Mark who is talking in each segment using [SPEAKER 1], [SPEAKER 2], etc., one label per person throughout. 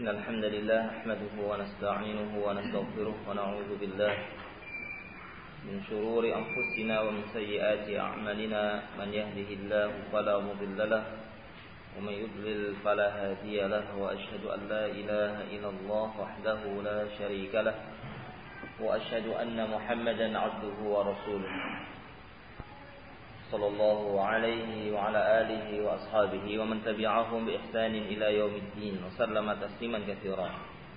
[SPEAKER 1] إن الحمد لله نحمده ونستعينه ونستغفره ونعوذ بالله من شرور أنفسنا ومن سيئات أعمالنا من يهده الله فلا مضل له ومن يضلل فلا هادي له وأشهد أن لا إله إلا الله وحده لا شريك له وأشهد أن محمدا عبده ورسوله صلى الله عليه وعلى آله وأصحابه ومن تبعهم بإحسان إلى يوم الدين وسلم تسليما كثيرا.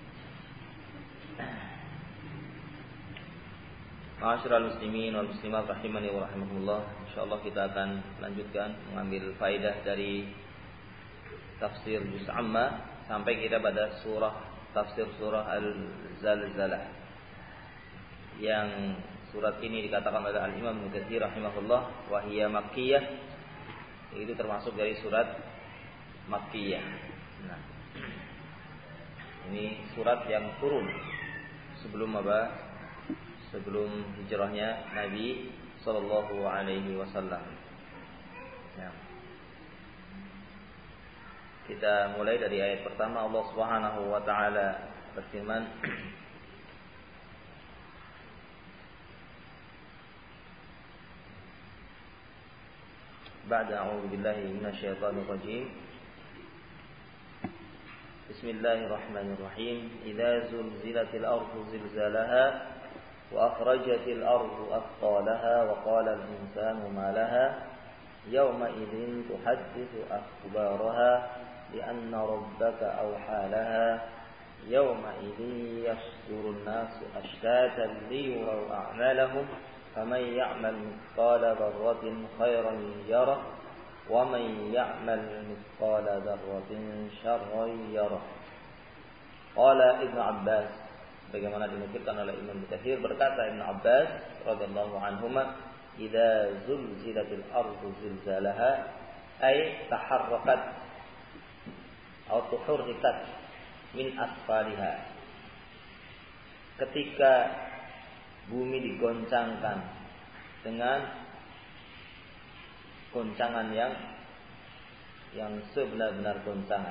[SPEAKER 1] Ma'asyiral muslimin wal muslimat rahimani wa rahimakumullah. Insyaallah kita akan lanjutkan mengambil faedah dari tafsir juz amma sampai kita pada tafsir surah Al-Zalzalah. Yang surat ini dikatakan oleh Al-Imam Ibnu Katsir rahimahullah wa hiya makkiyah. Itu termasuk dari surat makkiyah. Nah, ini surat yang turun sebelum apa? Sebelum hijrahnya Nabi sallallahu alaihi wasallam. Ya. Kita mulai dari ayat pertama. Allah Subhanahu wa taala berfirman, Ba'da a'udzu billahi minasyaitonir rajim. Bismillahirrahmanirrahim. Idza zulzilatil ardu zilzalaha وأخرجت الأرض أثقالها وقال الإنسان ما لها يومئذ تحدث أخبارها لأن ربك أوحى لها يومئذ يصدر الناس أشتاتا ليروا أعمالهم فمن يعمل مثقال ذرة خيرا يره ومن يعمل مثقال ذرة شرا يره. قال ابن عباس, bagaimana dinukilkan oleh Imam Katsir, berkata Ibnu Abbas radhiyallahu anhuma, idza zulzilatil ardu zilzalaha ay taharrakat atau tuhurrikat min asfaliha. Ketika bumi digoncangkan dengan goncangan yang sebenar-benar goncangan.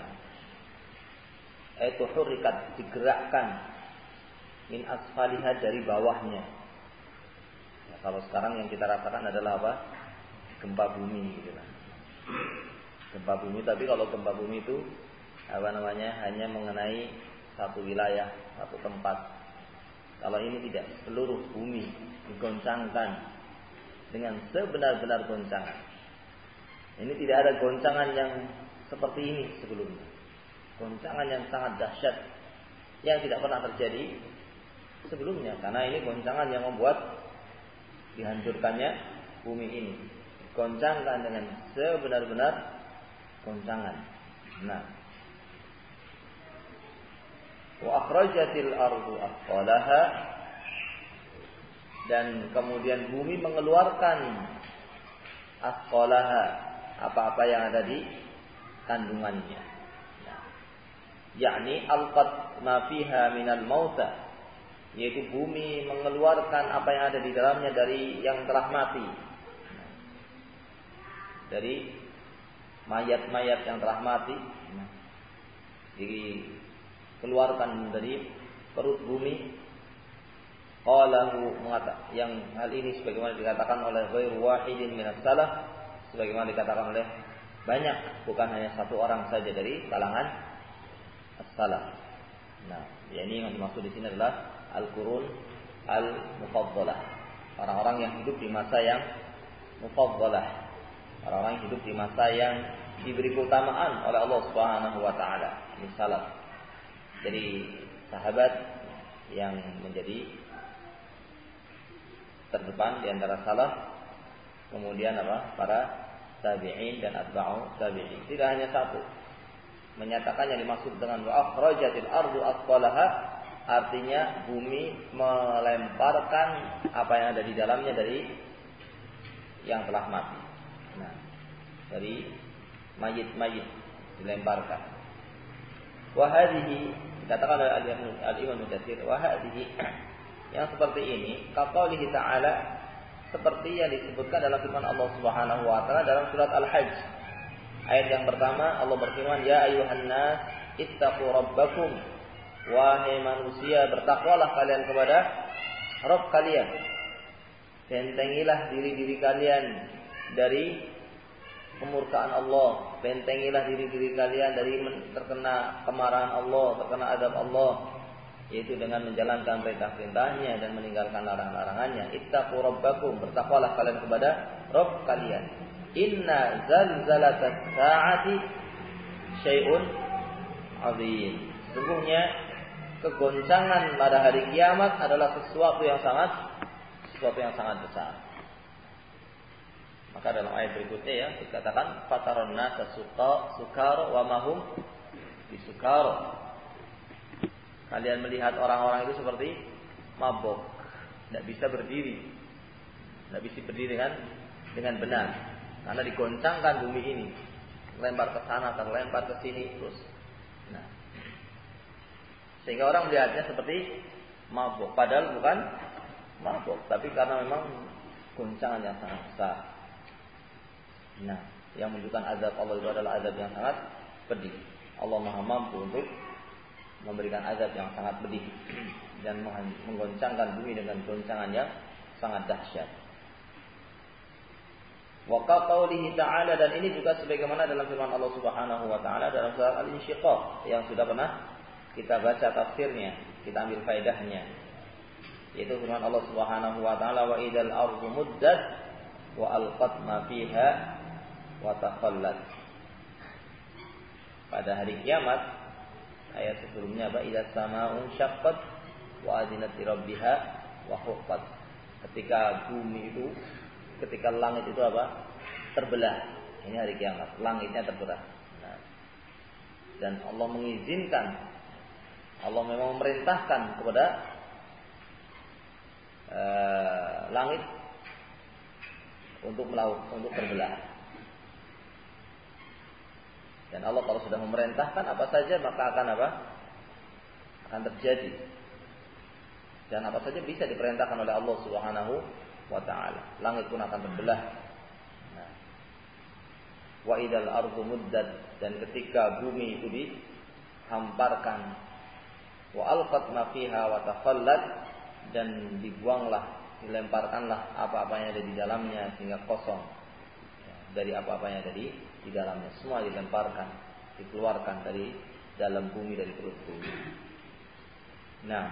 [SPEAKER 1] Ay tuhurrikat, digerakkan min asfaliha, dari bawahnya. Ya, kalau sekarang yang kita rasakan adalah apa? Gempa bumi gitu kan. Gempa bumi, tapi kalau gempa bumi itu hanya mengenai satu wilayah, satu tempat. Kalau ini tidak, seluruh bumi digoncangkan dengan sebenar-benar goncangan. Ini tidak ada goncangan yang seperti ini sebelumnya. Goncangan yang sangat dahsyat yang tidak pernah terjadi sebelumnya, karena ini goncangan yang membuat dihancurkannya bumi ini. Goncangkan dengan sebenar-benar goncangan. Nah, wa akhrajatil ardu athqalaha, dan kemudian bumi mengeluarkan athqalaha, apa-apa yang ada di kandungannya. Nah, yakni alqat ma fiha minal mauta, yaitu bumi mengeluarkan apa yang ada di dalamnya dari yang telah mati, dari mayat-mayat yang telah mati, dikeluarkan dari perut bumi. Qalahu, yang hal ini sebagaimana dikatakan oleh ghairu wahidin minas salaf, sebagaimana dikatakan oleh banyak, bukan hanya satu orang saja dari kalangan as-salaf. Nah, ini yang dimaksud di sini adalah al-qurun al-mufaddalah, orang-orang yang hidup di masa yang mufaddalah, orang-orang yang hidup di masa yang diberi keutamaan oleh Allah Subhanahu wa taala, ini salaf. Jadi sahabat yang menjadi terdepan di antara salaf, kemudian para tabi'in dan atba'u tabi'in. Tidak hanya satu. Menyatakan yang dimaksud dengan wa akhrajatil ardu athqalaha, artinya bumi melemparkan apa yang ada di dalamnya dari yang telah mati. Nah, dari mayit-mayit dilemparkan. Wa hadhihi, dikatakan oleh Al-Imam Katsir, wa hadhihi, yang seperti ini, kaqaulihi ta'ala, seperti yang disebutkan dalam firman Allah Subhanahu wa taala dalam surat Al-Hajj. Ayat yang pertama Allah berfirman, ya ayyuhan nas ittaqu rabbakum, wahai manusia bertakwalah kalian kepada Rabb kalian. Bentengilah diri-diri kalian dari kemurkaan Allah, bentengilah diri-diri kalian dari terkena kemarahan Allah, terkena azab Allah, yaitu dengan menjalankan perintah-perintahnya dan meninggalkan larangan-larangannya. Ittaqu rabbakum, bertakwalah kalian kepada Rabb kalian. Inna zalzalatas sa'ati syai'un 'azim. Sesungguhnya kegoncangan pada hari kiamat adalah sesuatu yang sangat besar. Maka dalam ayat berikutnya ya dikatakan fataron nasa sukar wa mahum bisukar. Kalian melihat orang-orang itu seperti mabok, tidak bisa berdiri dengan benar, karena digoncangkan bumi ini, lempar ke sana, terlempar ke sini terus. Nah, sehingga orang melihatnya seperti mabok, padahal bukan mabok, tapi karena memang goncangan yang sangat besar. Nah, yang menunjukkan azab Allah itu adalah azab yang sangat pedih. Allah Maha mampu untuk memberikan azab yang sangat pedih dan menggoncangkan bumi dengan goncangan yang sangat dahsyat. Wa qaulihi ta'ala, dan ini juga sebagaimana dalam firman Allah Subhanahu wa taala dalam surat Al-Insyiqaq yang sudah pernah kita baca tafsirnya, kita ambil faedahnya. Yaitu firman Allah Subhanahu wa taala, wa idal ardu muddat wa alqat ma fiha wa taqallat. Pada hari kiamat, ayat sebelumnya apa? Idza samaa'un syaqqat wa adinat li rabbiha wa huqqat. Ketika langit itu apa? Terbelah. Ini hari kiamat, langitnya terbelah. Nah, dan Allah mengizinkan, Allah memang memerintahkan kepada langit untuk terbelah. Dan Allah kalau sudah memerintahkan apa saja maka akan terjadi. Dan apa saja bisa diperintahkan oleh Allah Subhanahu wa taala. Langit pun akan terbelah. Nah. Wa idal ardu muddat, dan ketika bumi itu dihamparkan, wa alqat ma fiha wa taqallat, dan dilemparkanlah apa-apa yang ada di dalamnya sehingga kosong. Dari apa-apa yang ada di dalamnya, semua dilemparkan, dikeluarkan dari dalam bumi, dari perut bumi. Nah,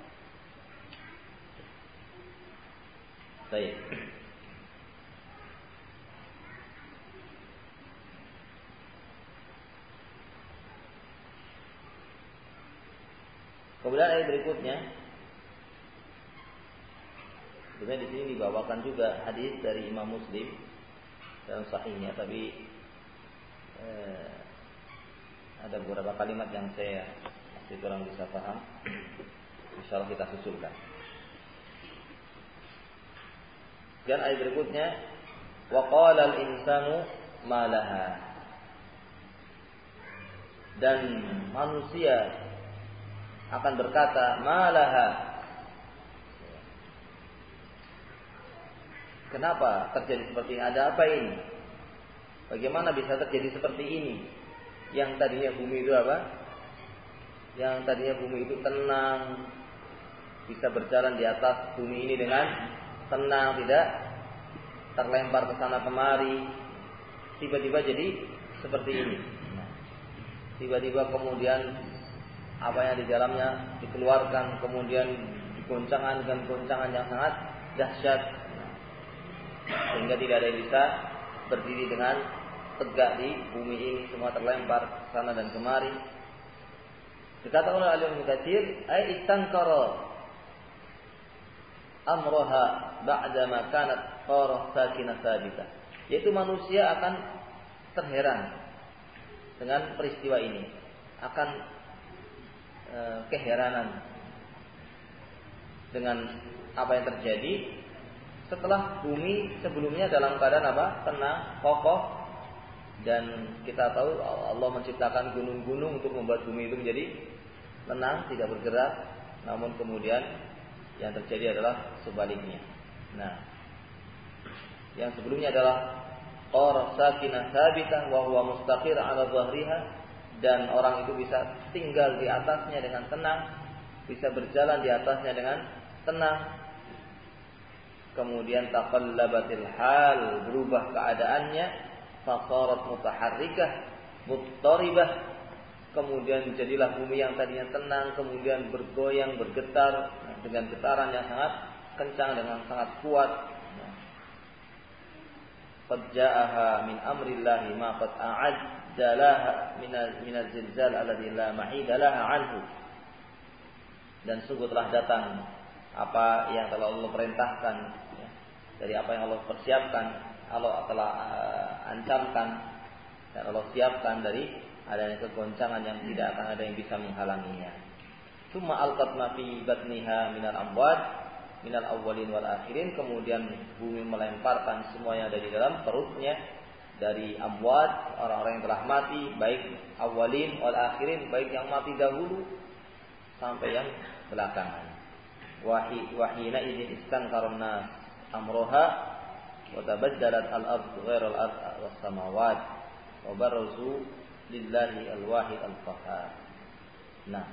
[SPEAKER 1] baik. Kemudian ayat berikutnya, sebenarnya di sini dibawakan juga hadis dari Imam Muslim dalam sahihnya, tapi ada beberapa kalimat yang saya masih kurang bisa paham. Insyaallah kita susulkan. Dan ayat berikutnya, wa qala al-insanu ma laha, dan manusia akan berkata ma laha, kenapa terjadi seperti ini? Ada apa ini? Bagaimana bisa terjadi seperti ini? Yang tadinya bumi itu apa? Yang tadinya bumi itu tenang, bisa berjalan di atas bumi ini dengan tenang, tidak terlempar ke sana kemari. Tiba-tiba jadi seperti ini. Tiba-tiba kemudian apa yang di dalamnya dikeluarkan, kemudian digoncangkan dengan goncangan yang sangat dahsyat, sehingga tidak ada yang bisa berdiri dengan tegak di bumi ini, semua terlempar ke sana dan kemari. Dikatakan oleh Al-Imam Katsir, ay istankara amroha ba'da ma kanat qarah sakinah sabitah, yaitu manusia akan terheran dengan peristiwa ini, akan keheranan dengan apa yang terjadi setelah bumi sebelumnya dalam keadaan apa? Tenang, kokoh. Dan kita tahu Allah menciptakan gunung-gunung untuk membuat bumi itu menjadi tenang, tidak bergerak. Namun kemudian yang terjadi adalah sebaliknya. Nah, yang sebelumnya adalah qara sakinah sabitah wa huwa mustaqir ala dhahriha, dan orang itu bisa tinggal di atasnya dengan tenang, bisa berjalan di atasnya dengan tenang. Kemudian taqallabatil hal, berubah keadaannya, fasarat mutaharrikah muttaribah, kemudian jadilah bumi yang tadinya tenang kemudian bergoyang, bergetar dengan getaran yang sangat kencang, dengan sangat kuat. Qad ja'aha min amrillahi ma qad a'addalaha min az-zilzal alladhi la mahida laha anhu. Dan sungguh telah datang apa yang telah Allah perintahkan, ya, dari apa yang Allah persiapkan, Allah telah ancamkan dan Allah siapkan dari adanya kegoncangan yang tidak akan ada yang bisa menghalanginya. Summa alqat ma fi batniha minal amwat minal awwalin wal akhirin, kemudian bumi melemparkan semua yang ada di dalam perutnya dari amwat, orang-orang yang telah mati, baik awwalin wal akhirin, baik yang mati dahulu sampai yang belakangan. Wahina idzin istankaran nas amroha wa tabaddalat al-ard ghairal ard was samawat wa barazu lillahi al-wahid al-qahhar. Nah,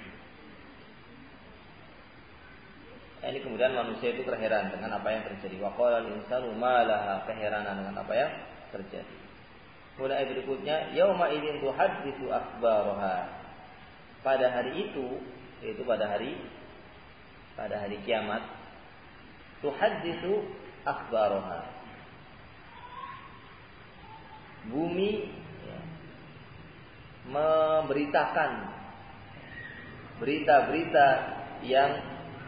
[SPEAKER 1] ini kemudian manusia itu terheran dengan apa yang terjadi. Wa qala al-insanu ma laha, keheranan dengan apa yang terjadi. Mulai berikutnya, yauma idzin tuhadditsu akhbaraha. Pada hari itu, yaitu pada hari kiamat, tuhadditsu akhbaraha. Bumi memberitakan berita-berita yang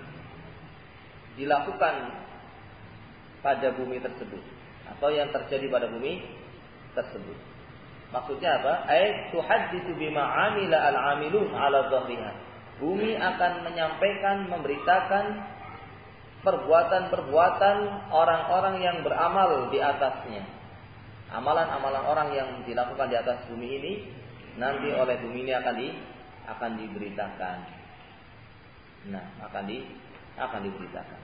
[SPEAKER 1] dilakukan pada bumi tersebut atau yang terjadi pada bumi tersebut. Maksudnya apa? Ai tuhadditsu bima 'amila al-'amilun 'ala dhahriha. Bumi akan menyampaikan, memberitakan perbuatan-perbuatan orang-orang yang beramal di atasnya. Amalan-amalan orang yang dilakukan di atas bumi ini nanti oleh bumi ini akan diberitakan. Nah, akan diberitakan.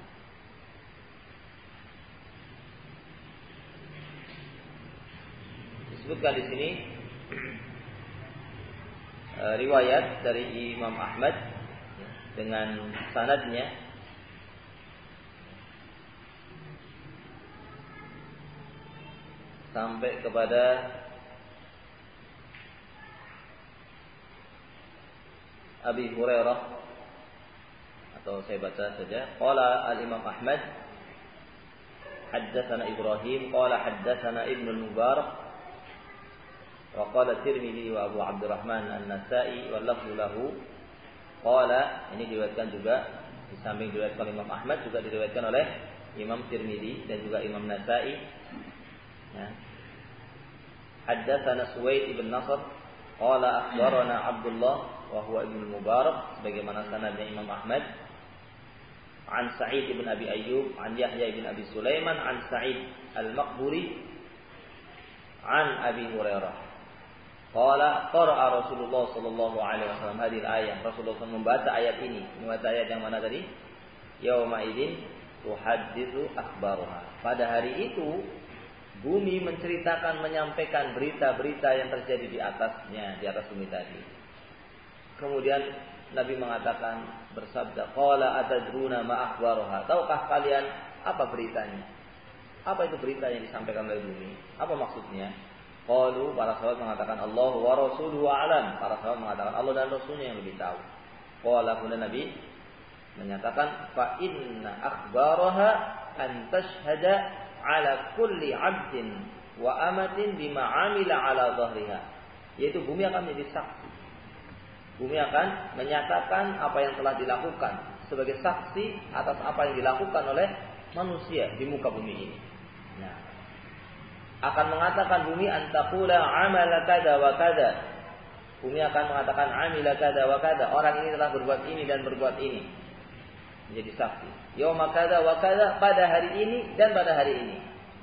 [SPEAKER 1] Disebutkan di sini riwayat dari Imam Ahmad dengan sanadnya sampai kepada Abi Hurairah, atau saya baca saja. Qala al-Imam Ahmad haddatsana Ibrahim qala haddatsana Ibnu al-Mubarak wa qala Tirmidzi wa Abu Abdurrahman An-Nasa'i wa lafzu lahu. Qala, ini diriwayatkan juga di samping diriwayatkan Imam Ahmad juga diriwayatkan oleh Imam Tirmidzi dan juga Imam Nasa'i. Ya. Haddatsana Suwaid ibn Nasr qala akhbarana Abdullah wa huwa Ibnu Mubarak, sebagaimana sanadnya Imam Ahmad, an Sa'id ibn Abi Ayyub an Yahya ibn Abi Sulaiman an Sa'id al-Maqburi an Abi Hurairah qala qara'a Rasulullah sallallahu alaihi wasallam hadhihi al-ayah. Rasulullah membaca ayat ini. Membaca ayat yang mana tadi? Yauma idzin tuhadditsu akhbaraha. Pada hari itu bumi menceritakan, menyampaikan berita-berita yang terjadi di atasnya, di atas bumi tadi. Kemudian Nabi mengatakan, bersabda, qala atadruna ma akhbaraha. Tahukah kalian apa beritanya? Apa itu berita yang disampaikan oleh bumi? Apa maksudnya? Qalu, para sahabat mengatakan Allah wa rasuluhu a'lam. Para sahabat mengatakan Allah dan Rasulnya yang lebih tahu. Qala, kemudian Nabi menyatakan, fa inna akhbaraha an tashhada ala kulli 'abdin wa amatin bima 'amila ala dhahriha. Yaitu bumi akan menjadi saksi. Bumi akan menyatakan apa yang telah dilakukan sebagai saksi atas apa yang dilakukan oleh manusia di muka bumi ini. Nah, akan mengatakan bumi antaqula amala kada wa kada. Bumi akan mengatakan amila kada wa kada. Orang ini telah berbuat ini dan berbuat ini. Menjadi saksi. Yauma kada wa kada, pada hari ini dan pada hari ini.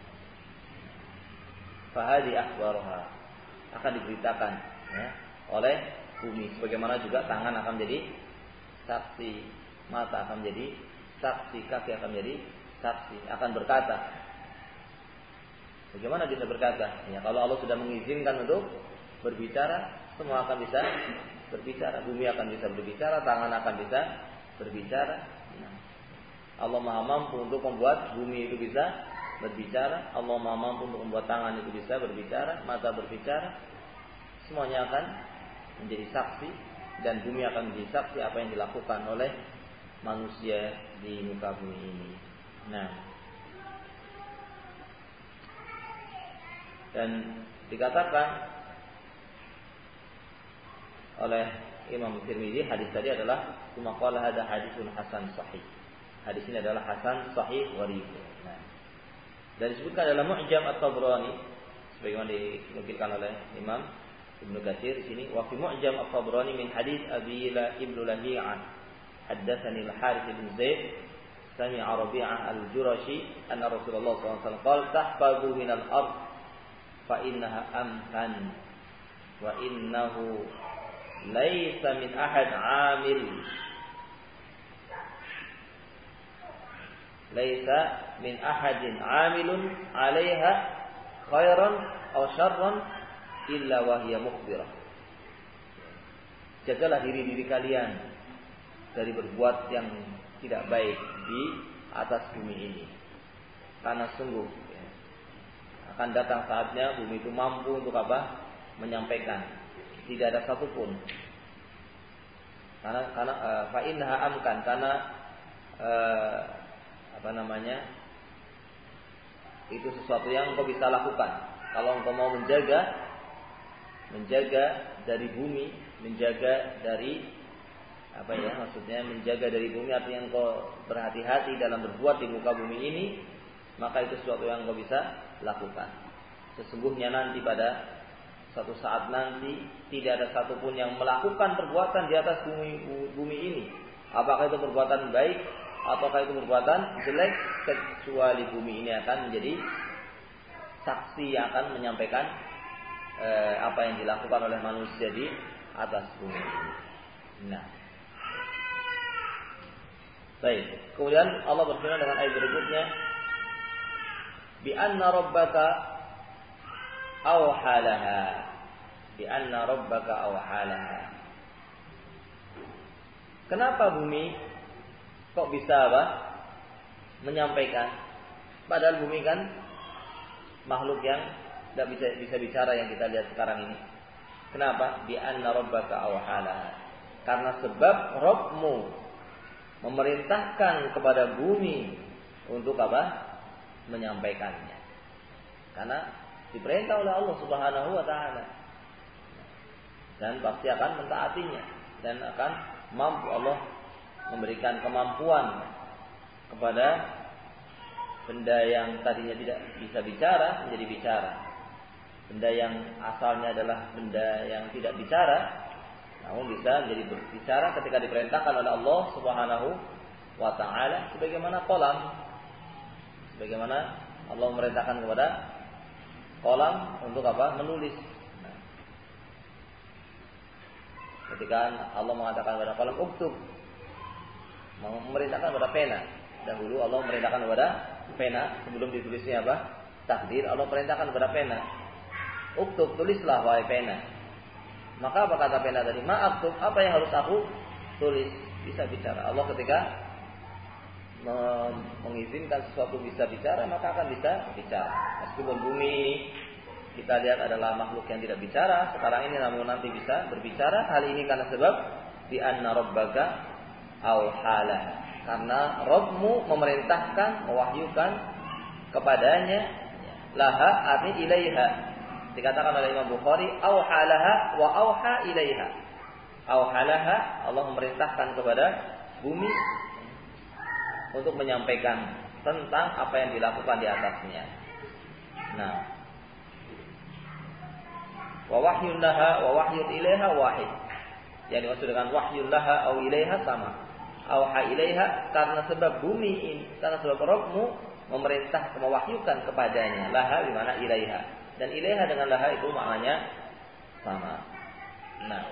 [SPEAKER 1] Fahadi akhbaraha, akan diberitakan ya, oleh bumi. Sebagaimana juga tangan akan menjadi saksi, mata akan menjadi saksi, kaki akan menjadi saksi, akan berkata. Bagaimana bisa berkata? Ya, kalau Allah sudah mengizinkan untuk berbicara, semua akan bisa berbicara. Bumi akan bisa berbicara, tangan akan bisa berbicara. Allah Maha mampu untuk membuat bumi itu bisa berbicara. Allah Maha mampu untuk membuat tangan itu bisa berbicara, mata berbicara. Semuanya akan menjadi saksi dan bumi akan menjadi saksi apa yang dilakukan oleh manusia di muka bumi ini. Nah, dan dikatakan oleh Imam Tirmidzi, hadis tadi adalah cuma qala hada hadisun hasan sahih. Hadis ini adalah hasan sahih gharib. Nah, dan disebutkan dalam Mu'jam At-Tabrani sebagaimana dinukilkan oleh Imam Ibnu Katsir di sini, wa fi Mu'jam At-Tabrani min hadis Abi Ibnu Lahi'ah haddatsani Al-Harits bin Zaid sami'a Rabi'ah Al-Jurashi anna Rasulullah sallallahu alaihi wasallam qala tahfazu min al-ard fa innaha amkan wa innahu laisa min ahad 'amil laisa min ahadin 'amilun 'alaiha khairan aw syarran illa wa hiya mukhbirah. Jagalah diri kalian dari berbuat yang tidak baik di atas bumi ini, karena sungguh akan datang saatnya bumi itu mampu untuk apa? Menyampaikan. Tidak ada satupun. Karena fa innaha amkan, karena itu sesuatu yang engkau bisa lakukan. Kalau engkau mau menjaga dari bumi, menjaga dari menjaga dari bumi artinya engkau berhati-hati dalam berbuat di muka bumi ini, maka itu sesuatu yang engkau bisa lakukan. Sesungguhnya nanti pada suatu saat nanti tidak ada satupun yang melakukan perbuatan di atas bumi ini, apakah itu perbuatan baik ataukah itu perbuatan jelek, kecuali bumi ini akan menjadi saksi yang akan menyampaikan apa yang dilakukan oleh manusia di atas bumi ini. Nah, baik. Kemudian Allah berfirman dengan ayat berikutnya, bi anna rabbaka awhalaha, bi anna rabbaka awhalaha. Kenapa bumi kok bisa menyampaikan? Padahal bumi kan makhluk yang tidak bisa bicara yang kita lihat sekarang ini. Kenapa? Bi anna rabbaka awhalaha. Karena sebab Rabbmu memerintahkan kepada bumi untuk apa? Menyampaikannya. Karena diperintah oleh Allah Subhanahu wa taala. Dan pasti akan mentaatinya dan akan mampu Allah memberikan kemampuan kepada benda yang tadinya tidak bisa bicara menjadi bicara. Benda yang asalnya adalah benda yang tidak bicara, namun bisa menjadi berbicara ketika diperintahkan oleh Allah Subhanahu wa taala, sebagaimana kolam. Sebagaimana Allah memerintahkan kepada kolam untuk apa? Menulis. Nah, ketika Allah mengatakan kepada kolam uktub, memerintahkan kepada pena. Dahulu Allah memerintahkan kepada pena sebelum ditulisnya apa? Takdir. Allah perintahkan kepada pena. Uktub, tulislah wahai pena. Maka apa kata pena tadi? Ma'aktub, apa yang harus aku tulis? Bisa bicara. Allah ketika mengizinkan sesuatu bisa bicara, maka akan bisa bicara. Meskipun bumi ini kita lihat adalah makhluk yang tidak bicara sekarang ini, namun nanti bisa berbicara. Hal ini karena sebab bi anna rabbaka awhalaha. Karena Rabbmu memerintahkan, mewahyukan kepadanya, laha arti ilaiha. Dikatakan oleh Imam Bukhari, awhalaha wa awha ilaiha. Awhalaha, Allah memerintahkan kepada bumi untuk menyampaikan tentang apa yang dilakukan di atasnya. Nah, wa wahyun laha wa wahyun ilaiha wahid. Yang dimaksud dengan wahyun laha au ilaiha sama. Auha ilaiha karena sebab bumi ini, karena sebab Rabbmu memerintah, mewahyukan kepadanya. Laha di mana ilaiha. Dan ilaiha dengan laha itu maknanya sama. Nah,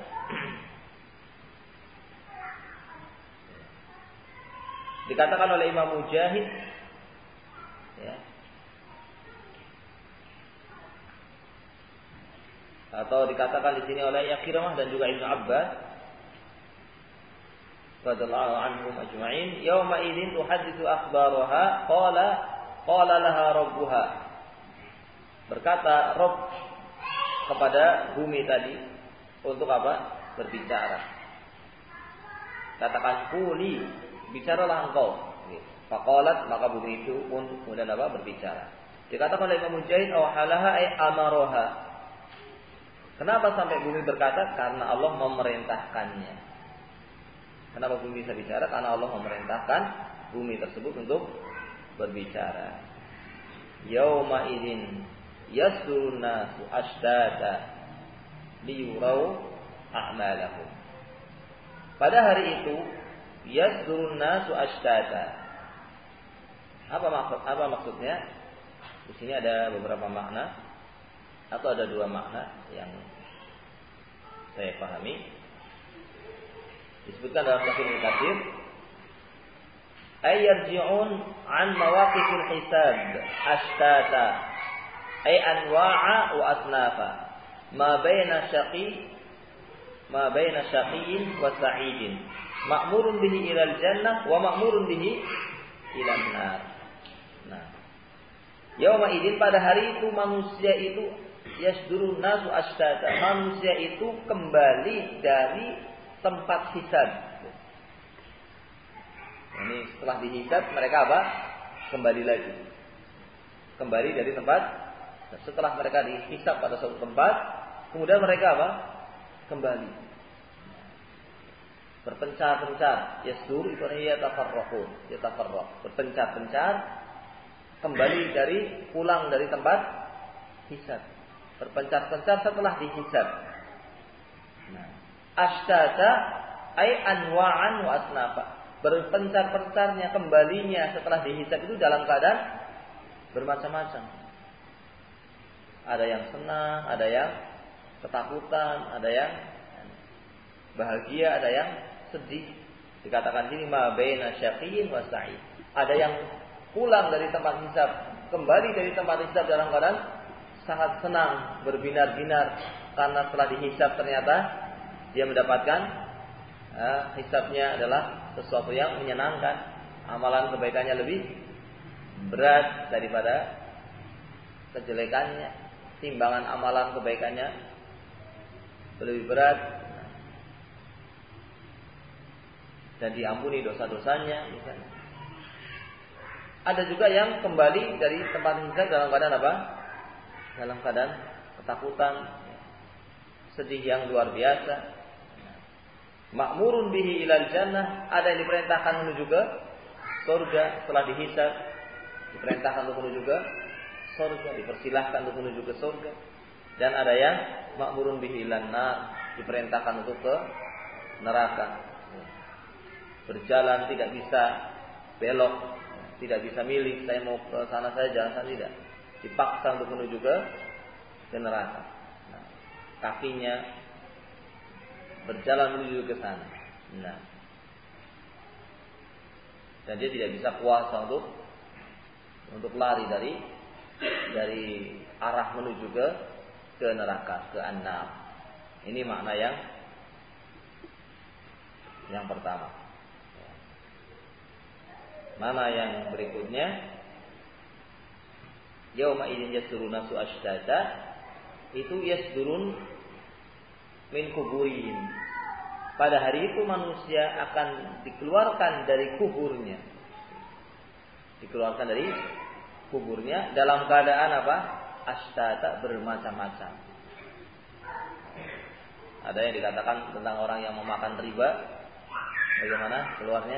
[SPEAKER 1] dikatakan oleh Imam Mujahid, ya, Atau dikatakan di sini oleh Ikrimah dan juga Ibnu Abbas radhiyallahu anhum ajma'in, yauma idzin tuhadditsu akhbaraha qala laha rabbuha. Berkata Rabb kepada bumi tadi untuk apa? Berbicara. Katakan quli, bicaralah engkau. Faqalat, maka bumi itu pun kemudian apa? Berbicara. Dikatakan oleh Imam Mujahid awhalaha ay amaroha. Kenapa sampai bumi berkata? Karena Allah memerintahkannya. Kenapa bumi bisa bicara? Karena Allah memerintahkan bumi tersebut untuk berbicara. Yauma idzin yasdurun nasu ashtata liyurau a'malahum. Pada hari itu yasdurun nasu ashtata. Apa maksudnya? Di sini ada beberapa makna atau ada dua makna yang saya pahami. Disebutkan dalam tafsir Ibnu Katsir, ay yarji'un an mawaqifil hisab ashtata ay anwa'a wa asnafa ma baina syaqiyyin wa sa'idin ma'murun bihi ilal jannah wa ma'murun bihi ilan nar. Nah, yauma idzin, pada hari itu manusia itu yasdurun nasu ashtata, manusia itu kembali dari tempat hisab. Ini setelah dihisab mereka apa? Kembali lagi. Kembali dari tempat. Setelah mereka dihisab pada suatu tempat, kemudian mereka apa? Kembali. Berpencar-pencar. Yasdur itu artinya yatafarraq. Berpencar-pencar kembali pulang dari tempat hisab. Berpencar-pencar setelah dihisab. Nah, ashtata ay anwa'an wa asnafa. Berpencar-pencarnya kembalinya setelah dihisab itu dalam keadaan bermacam-macam. Ada yang senang, ada yang ketakutan, ada yang bahagia, ada yang sedih. Dikatakan sini ma baina syaqiyyin wa sa'id. Ada yang pulang dari tempat hisab, kembali dari tempat hisab dalam keadaan sangat senang, berbinar-binar karena setelah dihisab ternyata dia mendapatkan hisabnya adalah sesuatu yang menyenangkan. Amalan kebaikannya lebih berat daripada kejelekannya. Timbangan amalan kebaikannya lebih berat. Dan diampuni dosa-dosanya misalnya. Ada juga yang kembali dari tempat hisab dalam keadaan apa? Dalam keadaan ketakutan, sedih yang luar biasa. Ma'murun bihi ilal jannah, ada yang diperintahkan menuju ke surga setelah dihisab, diperintahkan untuk menuju ke surga, dipersilahkan untuk menuju ke surga. Dan ada yang ma'murun bihi ilan nar, diperintahkan untuk ke neraka. Berjalan tidak bisa belok, tidak bisa milih, saya mau ke sana saja, jalan sana tidak. Dipaksa untuk menuju ke neraka. Nah, kakinya berjalan menuju ke sana. Nah, dan dia tidak bisa puasa untuk lari dari arah menuju ke neraka, ke an-nar. Ini makna yang pertama. Mana yang berikutnya? Yauma idzin yasduruna su ashtata, itu yasdurun min kuburihim. Pada hari itu manusia akan dikeluarkan dari kuburnya. Dikeluarkan dari kuburnya dalam keadaan apa? Ashtata, bermacam-macam. Ada yang dikatakan tentang orang yang memakan riba. Bagaimana keluarnya?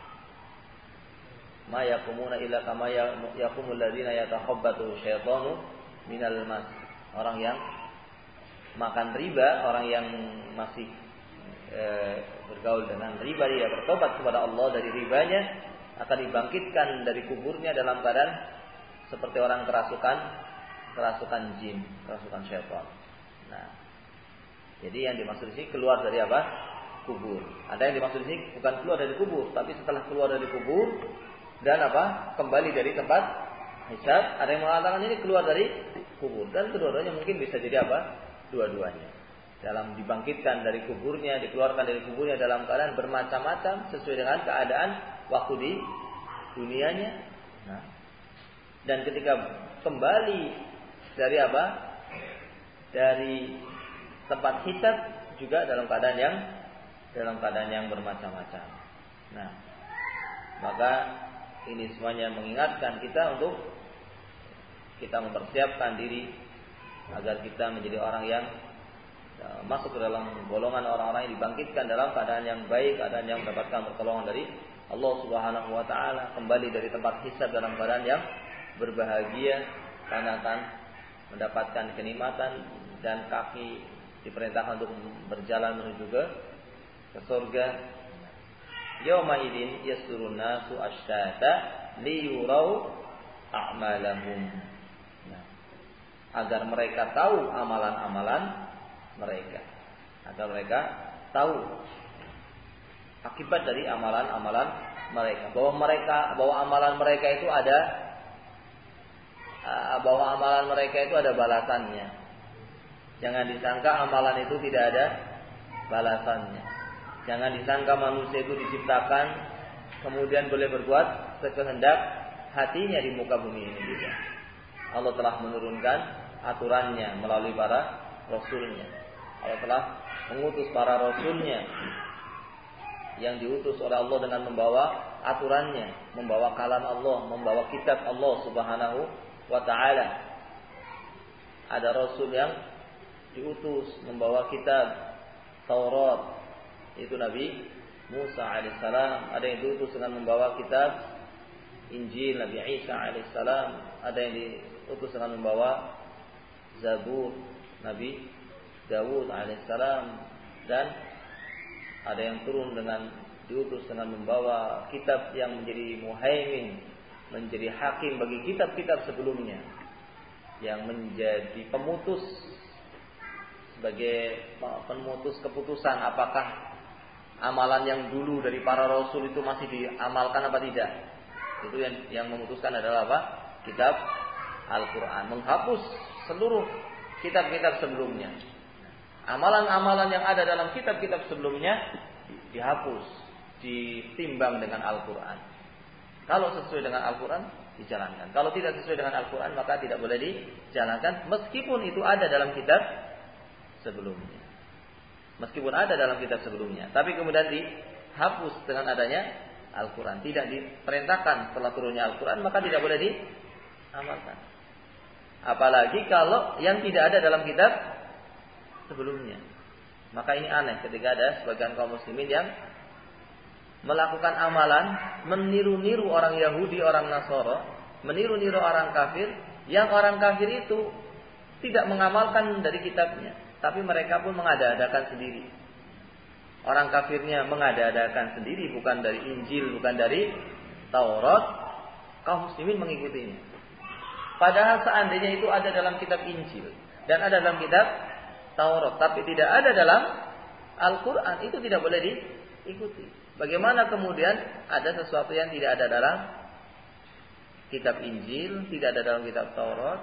[SPEAKER 1] Ma yakumuna illa kama yakumul ladzina yatakhabbatu syaitanu minal mas. Orang yang makan riba, orang yang masih bergaul dengan riba, dia bertobat kepada Allah dari ribanya, akan dibangkitkan dari kuburnya dalam keadaan seperti orang kerasukan jin, kerasukan syaitan. Nah, jadi yang dimaksud di sini keluar dari apa? Kubur. Ada yang dimaksud di sini bukan keluar dari kubur, tapi setelah keluar dari kubur dan apa? Kembali dari tempat hisab. Ada yang mengatakan ini keluar dari kubur, dan kedua-duanya mungkin bisa jadi apa? dua-duanya. Dalam dibangkitkan dari kuburnya, dikeluarkan dari kuburnya dalam keadaan bermacam-macam sesuai dengan keadaan waktu di dunianya. Nah, dan ketika kembali dari apa? Dari tempat hisab juga dalam keadaan yang bermacam-macam. Nah, maka ini semuanya mengingatkan kita untuk kita mempersiapkan diri agar kita menjadi orang yang masuk ke dalam golongan orang-orang yang dibangkitkan dalam keadaan yang baik, keadaan yang mendapatkan pertolongan dari Allah Subhanahu wa taala, kembali dari tempat hisab dalam keadaan yang berbahagia karena akan mendapatkan kenikmatan dan kaki diperintahkan untuk berjalan menuju ke surga. Yauma idzin yasdurun nasu ashtata liyurau a'malahum. Nah, agar mereka tahu amalan-amalan mereka, agar mereka tahu akibat dari amalan-amalan mereka, bahwa amalan mereka itu ada balasannya. Jangan disangka amalan itu tidak ada balasannya. Jangan disangka manusia itu diciptakan kemudian boleh berbuat sekehendak hatinya di muka bumi ini juga. Allah telah menurunkan aturannya melalui para rasulnya. Allah telah mengutus para rasulnya yang diutus oleh Allah dengan membawa aturannya, membawa kalam Allah, membawa kitab Allah Subhanahu wa ta'ala. Ada rasul yang diutus membawa kitab Taurat, itu Nabi Musa alaihissalam. Ada yang diutus dengan membawa kitab Injil, Nabi Isa alaihissalam. Ada yang diutus dengan membawa Zabur, Nabi Dawud alaihissalam. Dan ada yang turun diutus dengan membawa kitab yang menjadi muhaimin, menjadi hakim bagi kitab-kitab sebelumnya, yang menjadi pemutus, sebagai pemutus keputusan apakah amalan yang dulu dari para rasul itu masih diamalkan apa tidak. Itu yang memutuskan adalah apa? Kitab Al-Quran, menghapus seluruh kitab-kitab sebelumnya. Amalan-amalan yang ada dalam kitab-kitab sebelumnya dihapus, ditimbang dengan Al-Quran. Kalau sesuai dengan Al-Quran, dijalankan. Kalau tidak sesuai dengan Al-Quran, maka tidak boleh dijalankan, meskipun itu ada dalam kitab sebelumnya. Meskipun ada dalam kitab sebelumnya, tapi kemudian dihapus dengan adanya Al-Quran. Tidak diperintahkan setelah turunnya Al-Quran, maka tidak boleh diamalkan. Apalagi kalau yang tidak ada dalam kitab sebelumnya. Maka ini aneh ketika ada sebagian kaum muslimin yang melakukan amalan, meniru-niru orang Yahudi, orang Nasara, meniru-niru orang kafir, yang orang kafir itu tidak mengamalkan dari kitabnya, tapi mereka pun mengada-adakan sendiri. Orang kafirnya mengada-adakan sendiri, bukan dari Injil, bukan dari Taurat, kaum muslimin mengikutinya. Padahal seandainya itu ada dalam kitab Injil dan ada dalam kitab Taurat, tapi tidak ada dalam Al-Quran, itu tidak boleh diikuti. Bagaimana kemudian ada sesuatu yang tidak ada dalam kitab Injil, tidak ada dalam kitab Taurat,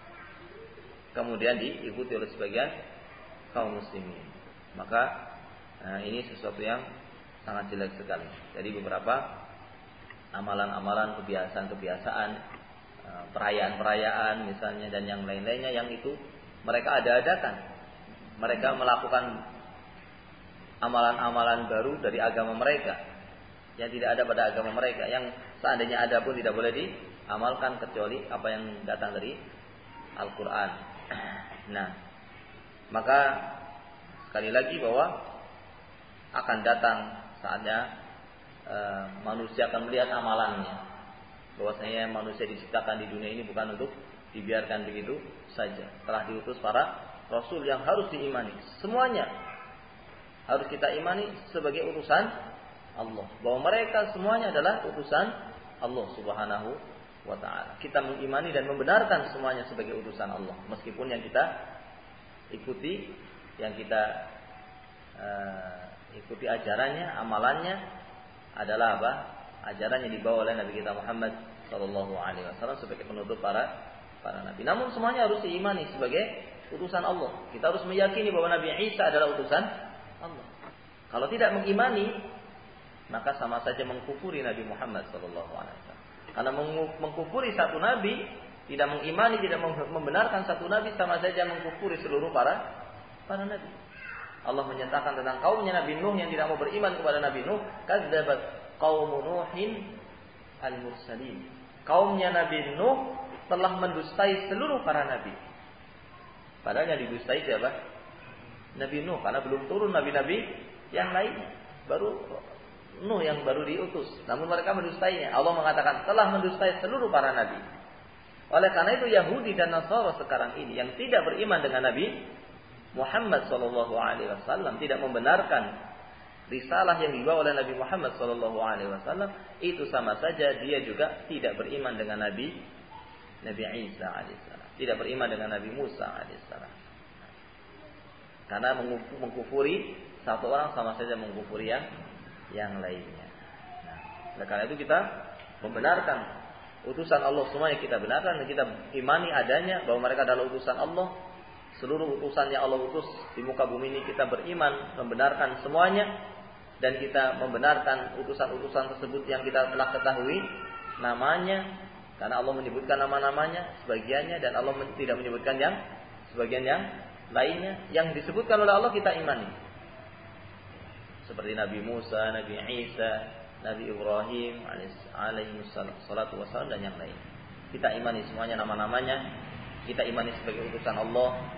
[SPEAKER 1] kemudian diikuti oleh sebagian kaum muslimin? Maka ini sesuatu yang sangat jelek sekali. Jadi beberapa amalan-amalan, kebiasaan-kebiasaan, perayaan-perayaan misalnya dan yang lain-lainnya yang itu mereka ada-adakan. Mereka melakukan amalan-amalan baru dari agama mereka yang tidak ada pada agama mereka, yang seandainya ada pun tidak boleh diamalkan kecuali apa yang datang dari Al-Quran. Nah, maka sekali lagi bahwa akan datang saatnya manusia akan melihat amalannya, bahwasanya manusia diciptakan di dunia ini bukan untuk dibiarkan begitu saja. Telah diutus para Rasul yang harus diimani. Semuanya harus kita imani sebagai utusan Allah. Bahwa mereka semuanya adalah utusan Allah Subhanahu wa ta'ala. Kita mengimani dan membenarkan semuanya sebagai utusan Allah. Meskipun yang kita ikuti, yang kita ikuti ajarannya, amalannya adalah apa? Ajaran yang dibawa oleh Nabi kita Muhammad sallallahu alaihi wasallam sebagai penutup para nabi. Namun semuanya harus diimani sebagai utusan Allah. Kita harus meyakini bahwa Nabi Isa adalah utusan Allah. Kalau tidak mengimani, maka sama saja mengkufuri Nabi Muhammad SAW. Karena mengkufuri satu nabi, tidak mengimani, tidak membenarkan satu nabi, sama saja mengkufuri seluruh para nabi. Allah menyatakan tentang kaumnya Nabi Nuh yang tidak mau beriman kepada Nabi Nuh, kadzabat qaum Nuhin al-mursalin. Kaumnya Nabi Nuh telah mendustai seluruh para nabi. Padahal yang didustai siapa? Nabi Nuh, karena belum turun nabi-nabi yang lainnya. Baru Nuh yang baru diutus. Namun mereka mendustainya. Allah mengatakan telah mendustai seluruh para nabi. Oleh karena itu Yahudi dan Nasara sekarang ini yang tidak beriman dengan Nabi Muhammad SAW, tidak membenarkan risalah yang dibawa oleh Nabi Muhammad SAW, itu sama saja dia juga tidak beriman dengan Nabi Isa alaihissalam, tidak beriman dengan Nabi Musa alaihissalam. Karena mengkufuri satu orang sama saja mengkufuri yang lainnya. Nah, oleh karena itu kita membenarkan utusan Allah, semuanya kita benarkan dan kita imani adanya bahwa mereka adalah utusan Allah. Seluruh utusan yang Allah utus di muka bumi ini kita beriman, membenarkan semuanya, dan kita membenarkan utusan-utusan tersebut yang kita telah ketahui namanya, karena Allah menyebutkan nama-namanya sebagiannya dan Allah tidak menyebutkan yang sebagian yang lainnya. Yang disebutkan oleh Allah kita imani, seperti Nabi Musa, Nabi Isa, Nabi Ibrahim alaihi salatu wassalam dan yang lain. Kita imani semuanya nama-namanya, kita imani sebagai utusan Allah.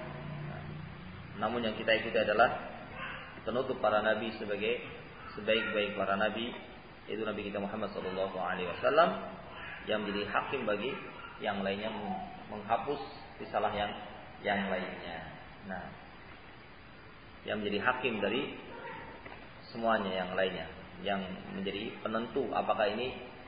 [SPEAKER 1] Namun yang kita ikuti adalah penutup para nabi sebagai sebaik-baik para nabi, yaitu Nabi kita Muhammad SAW, yang menjadi hakim bagi yang lainnya, menghapus risalah yang lainnya. Nah, yang menjadi hakim dari semuanya yang lainnya, yang menjadi penentu apakah ini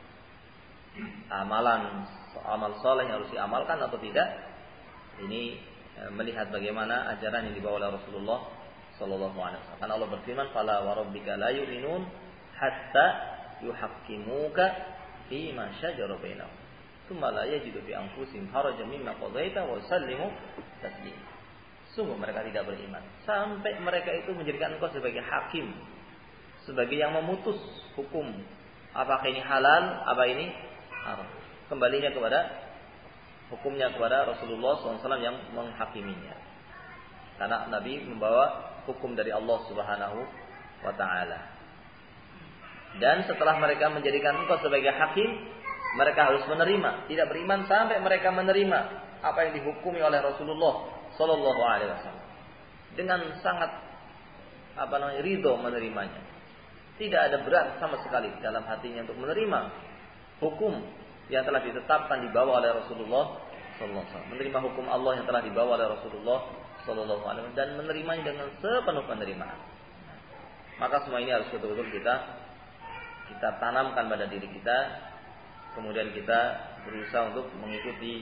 [SPEAKER 1] amal soleh yang harus diamalkan atau tidak. Ini melihat bagaimana ajaran yang dibawa oleh Rasulullah sallallahu alaihi wasallam. Karena Allah berfirman, "Fala wa rabbika la yu'minun hatta yuhaqqimuka fi ma shajara bainahum. Tsumma la yajidu fi anfusihim harajan mimma qadaita wa yusallimu taslima." Sungguh mereka tidak beriman sampai mereka itu menjadikan engkau sebagai hakim, sebagai yang memutus hukum. Apakah ini halal, apa ini haram. Kembalinya kepada hukumnya kepada Rasulullah SAW yang menghakiminya. Karena Nabi membawa hukum dari Allah Subhanahu wa Ta'ala. Dan setelah mereka menjadikan engkau sebagai hakim, mereka harus menerima. Tidak beriman sampai mereka menerima apa yang dihukumi oleh Rasulullah Sallallahu Alaihi Wasallam dengan sangat ridho menerimanya. Tidak ada berat sama sekali dalam hatinya untuk menerima hukum yang telah ditetapkan dibawa oleh Rasulullah sallallahu alaihi wasallam, menerima hukum Allah yang telah dibawa oleh Rasulullah sallallahu alaihi wasallam dan menerimanya dengan sepenuh penerimaan. Maka semua ini harus betul-betul kita tanamkan pada diri kita, kemudian kita berusaha untuk mengikuti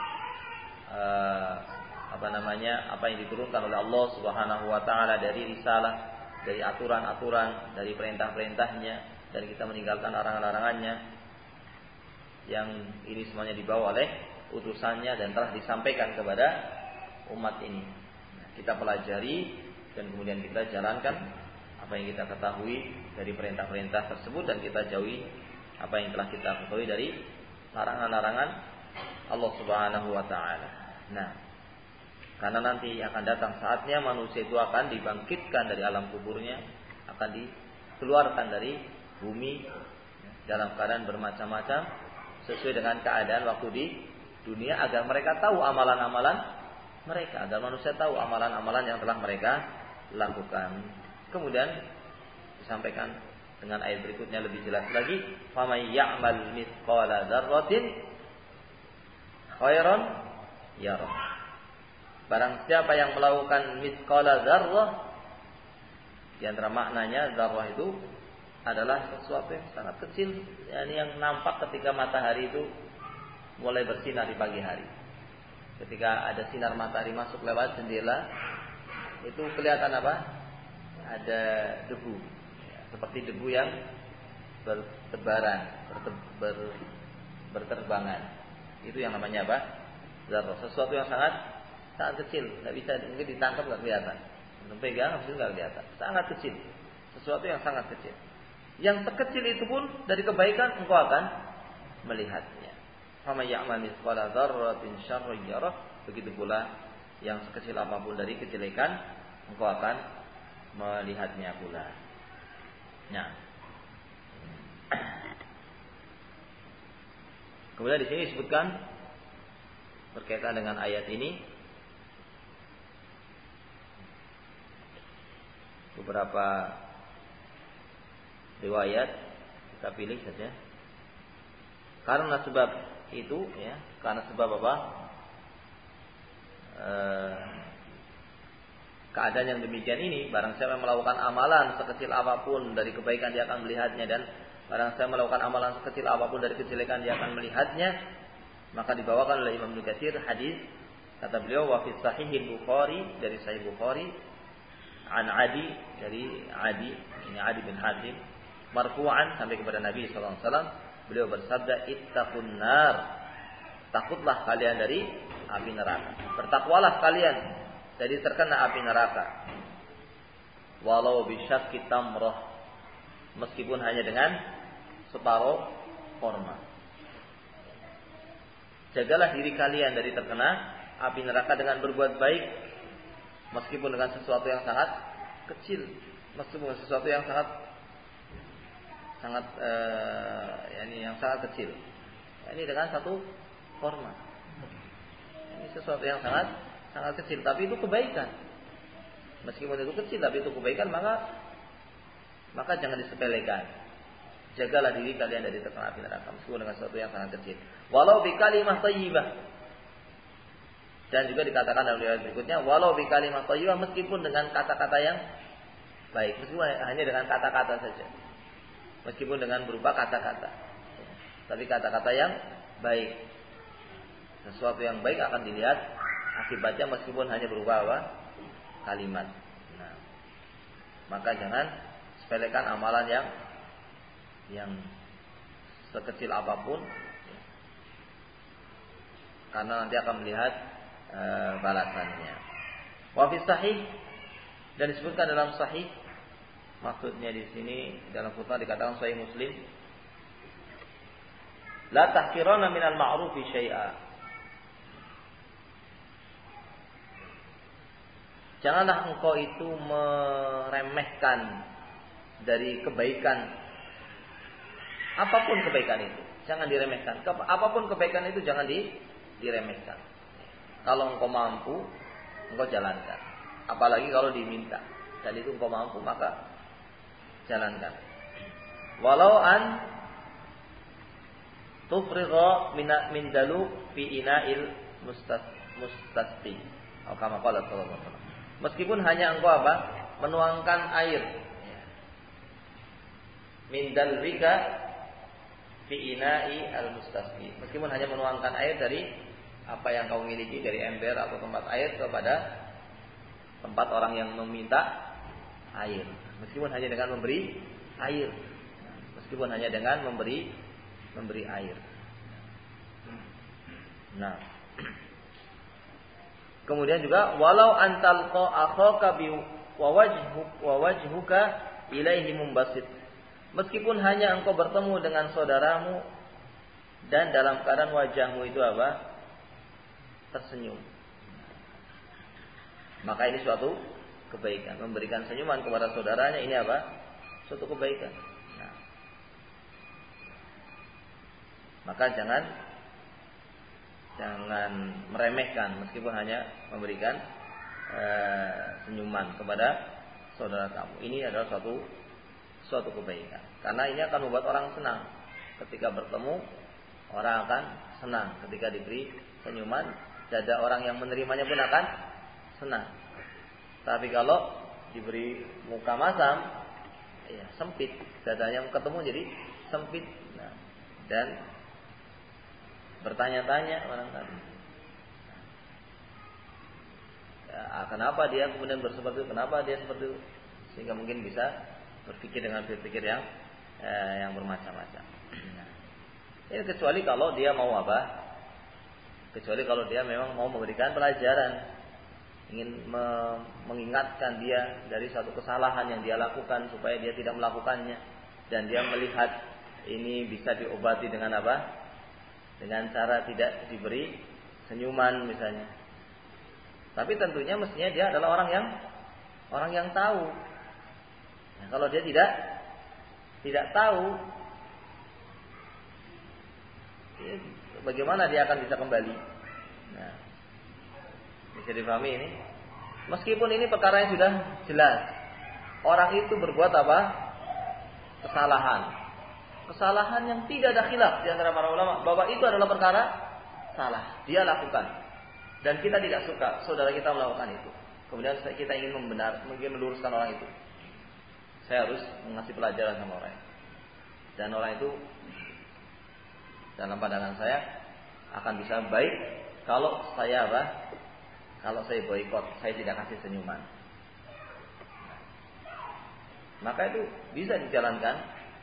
[SPEAKER 1] apa yang diturunkan oleh Allah Subhanahu wa taala dari risalah, dari aturan-aturan, dari perintah-perintahnya, dan kita meninggalkan larangan-larangannya. Yang ini semuanya dibawa oleh utusannya dan telah disampaikan kepada umat ini. Kita pelajari dan kemudian kita jalankan apa yang kita ketahui dari perintah-perintah tersebut, dan kita jauhi apa yang telah kita ketahui dari larangan-larangan Allah Subhanahu wa taala. Nah, karena nanti akan datang saatnya manusia itu akan dibangkitkan dari alam kuburnya, akan dikeluarkan dari bumi dalam keadaan bermacam-macam sesuai dengan keadaan waktu di dunia, agar mereka tahu amalan-amalan mereka, agar manusia tahu amalan-amalan yang telah mereka lakukan. Kemudian disampaikan dengan ayat berikutnya lebih jelas lagi, "Faman ya'mal mithqala dzarratin khairan yarah." Barang siapa yang melakukan mithqala dzarrah, di antara maknanya dzarrah itu adalah sesuatu yang sangat kecil, yang nampak ketika matahari itu mulai bersinar di pagi hari. Ketika ada sinar matahari masuk lewat jendela, itu kelihatan apa? Ada debu, seperti debu yang bertebaran, berterbangan. Itu yang namanya apa? Zarrah. Sesuatu yang sangat sangat kecil, nggak bisa mungkin ditangkap, nggak kelihatan. Untuk pegang itu nggak kelihatan, sangat kecil, sesuatu yang sangat kecil. Yang terkecil itu pun dari kebaikan engkau akan melihatnya. Faman ya'mal mithqala dzarratin syarran yarah. Begitu pula yang sekecil apapun dari kejelekan engkau akan melihatnya pula. Nah. Kemudian di sini disebutkan berkaitan dengan ayat ini beberapa riwayat, kita pilih saja. Karena sebab itu, ya, karena sebab apa? Keadaan yang demikian ini, barang siapa yang melakukan amalan sekecil apapun dari kebaikan dia akan melihatnya, dan barang siapa melakukan amalan sekecil apapun dari kejelekan dia akan melihatnya. Maka dibawakan oleh Imam Ibnu Katsir hadis, kata beliau, wa fi sahih Bukhari, dari Sahih Bukhari, an Adi, dari Adi, ini Adi bin Hatim, marfu'an sampai kepada Nabi sallallahu alaihi wasallam, beliau bersabda, ittaqun nar, takutlah kalian dari api neraka, bertakwalah kalian dari terkena api neraka, walau bisyakki tamrah, meskipun hanya dengan separuh korma. Jagalah diri kalian dari terkena api neraka dengan berbuat baik, meskipun dengan sesuatu yang sangat kecil, meskipun sesuatu yang sangat yang sangat kecil. Ini dengan satu korma. Ini sesuatu yang sangat kecil, tapi itu kebaikan. Meskipun itu kecil, tapi itu kebaikan, maka jangan disepelekan. Jagalah diri kalian dari terkena api neraka, meskipun dengan sesuatu yang sangat kecil. Walau bi kalimah thayyibah. Dan juga dikatakan dalam riwayat berikutnya, walau bi kalimah thayyibah, meskipun dengan kata-kata yang baik, meskipun hanya dengan kata-kata saja. Meskipun dengan berupa kata-kata. Tapi kata-kata yang baik. Sesuatu yang baik akan dilihat akibatnya meskipun hanya berupa apa? Kalimat. Nah, maka jangan sepelekan amalan yang sekecil apapun, karena nanti akan melihat balasannya. Wa fi sahih, dan disebutkan dalam sahih, maksudnya di sini dalam Quran dikatakan Sahih Muslim, la tahqirana minal ma'rufi syai'a. Janganlah engkau itu meremehkan dari kebaikan, apapun kebaikan itu, jangan diremehkan. Apapun kebaikan itu jangan diremehkan. Kalau engkau mampu, engkau jalankan. Apalagi kalau diminta, dan itu engkau mampu, maka jalankan. Walau an tufrigha min dalu fi ina'il mustasqi. Atau kama qala sallallahu alaihi wasallam. Meskipun hanya engkau apa? Menuangkan air. Min dalwika fi ina'i al-mustasqi. Meskipun hanya menuangkan air dari apa yang kau miliki, dari ember atau tempat air kepada tempat orang yang meminta air. Meskipun hanya dengan memberi air. Meskipun hanya dengan memberi air. Nah. Kemudian juga walau antalqa akhaka bi wa wajhuka ilaihi mumbasit. Meskipun hanya engkau bertemu dengan saudaramu dan dalam keadaan wajahmu itu apa? Tersenyum. Maka ini suatu kebaikan. Memberikan senyuman kepada saudaranya ini apa? Suatu kebaikan. Nah. Maka jangan meremehkan meskipun hanya memberikan senyuman kepada saudara kamu. Ini adalah suatu kebaikan. Karena ini akan membuat orang senang. Ketika bertemu, orang akan senang. Ketika diberi senyuman, dada orang yang menerimanya pun akan senang. Tapi kalau diberi muka masam, ya sempit. Dadanya ketemu jadi sempit. Nah, dan bertanya-tanya barangkali. Ya, kenapa dia kemudian seperti itu? Kenapa dia seperti itu? Sehingga mungkin bisa berpikir dengan berpikir yang bermacam-macam. Nah, ini kecuali kalau dia mau apa? Kecuali kalau dia memang mau memberikan pelajaran. ingin mengingatkan dia dari satu kesalahan yang dia lakukan supaya dia tidak melakukannya, dan dia melihat ini bisa diobati dengan apa? Dengan cara tidak diberi senyuman misalnya. Tapi tentunya mestinya dia adalah orang yang tahu. Nah, kalau dia tidak tahu, bagaimana dia akan bisa kembali? Nah, bisa dipahami ini. Meskipun ini perkara yang sudah jelas, orang itu berbuat apa? Kesalahan yang tidak ada khilaf di antara para ulama bahwa itu adalah perkara salah, dia lakukan, dan kita tidak suka saudara kita melakukan itu. Kemudian kita ingin meluruskan orang itu. Saya harus mengasih pelajaran sama orang itu. Dan orang itu dalam pandangan saya akan bisa baik kalau saya boikot, saya tidak kasih senyuman. Maka itu bisa dijalankan.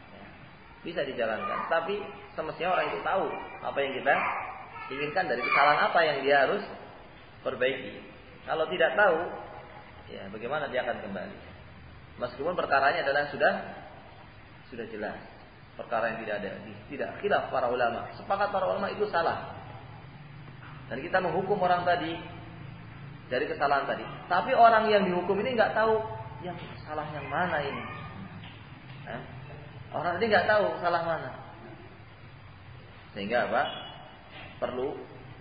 [SPEAKER 1] Tapi semestinya orang itu tahu apa yang kita inginkan dari kesalahan apa yang dia harus perbaiki. Kalau tidak tahu, ya bagaimana dia akan kembali? Meskipun perkaranya adalah sudah jelas, perkara yang tidak khilaf para ulama, sepakat para ulama itu salah. Dan kita menghukum orang tadi dari kesalahan tadi. Tapi orang yang dihukum ini nggak tahu yang salah yang mana ini. Orang ini nggak tahu salah mana. Sehingga apa? Perlu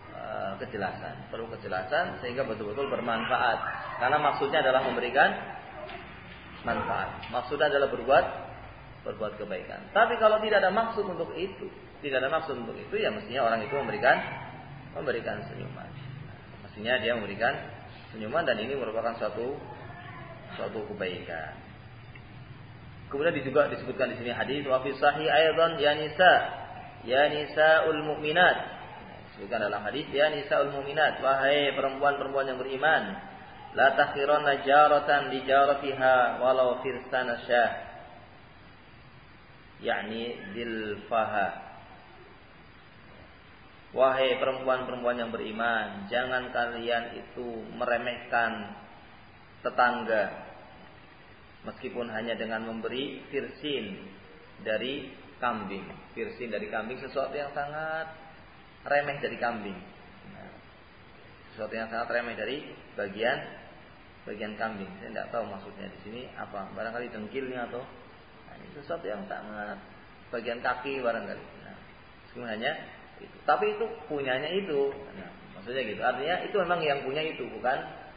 [SPEAKER 1] kejelasan sehingga betul-betul bermanfaat. Karena maksudnya adalah memberikan manfaat. Maksudnya adalah berbuat kebaikan. Tapi kalau tidak ada maksud untuk itu, ya mestinya orang itu memberikan senyuman. Mestinya dia memberikan senyuman, dan ini merupakan suatu kebaikan. Kemudian juga disebutkan di sini hadis wa fi sahih aidan ya nisaul mu'minat. Disebutkan dalam hadis ya nisaul mu'minat, wahai perempuan-perempuan yang beriman, la takhiranna jaratan li jaratiha walau firsana syah. yakni dilfaha. Wahai perempuan-perempuan yang beriman, jangan kalian itu meremehkan tetangga meskipun hanya dengan memberi firsin dari kambing. Firsin dari kambing sesuatu yang sangat remeh dari kambing. Sesuatu yang sangat remeh dari bagian kambing. Saya tidak tahu maksudnya di sini apa. Barangkali dengkilnya atau sesuatu yang sangat bagian kaki barangkali. Meskipun hanya itu. Tapi itu punyanya itu. Maksudnya gitu. Artinya itu memang yang punya itu, bukan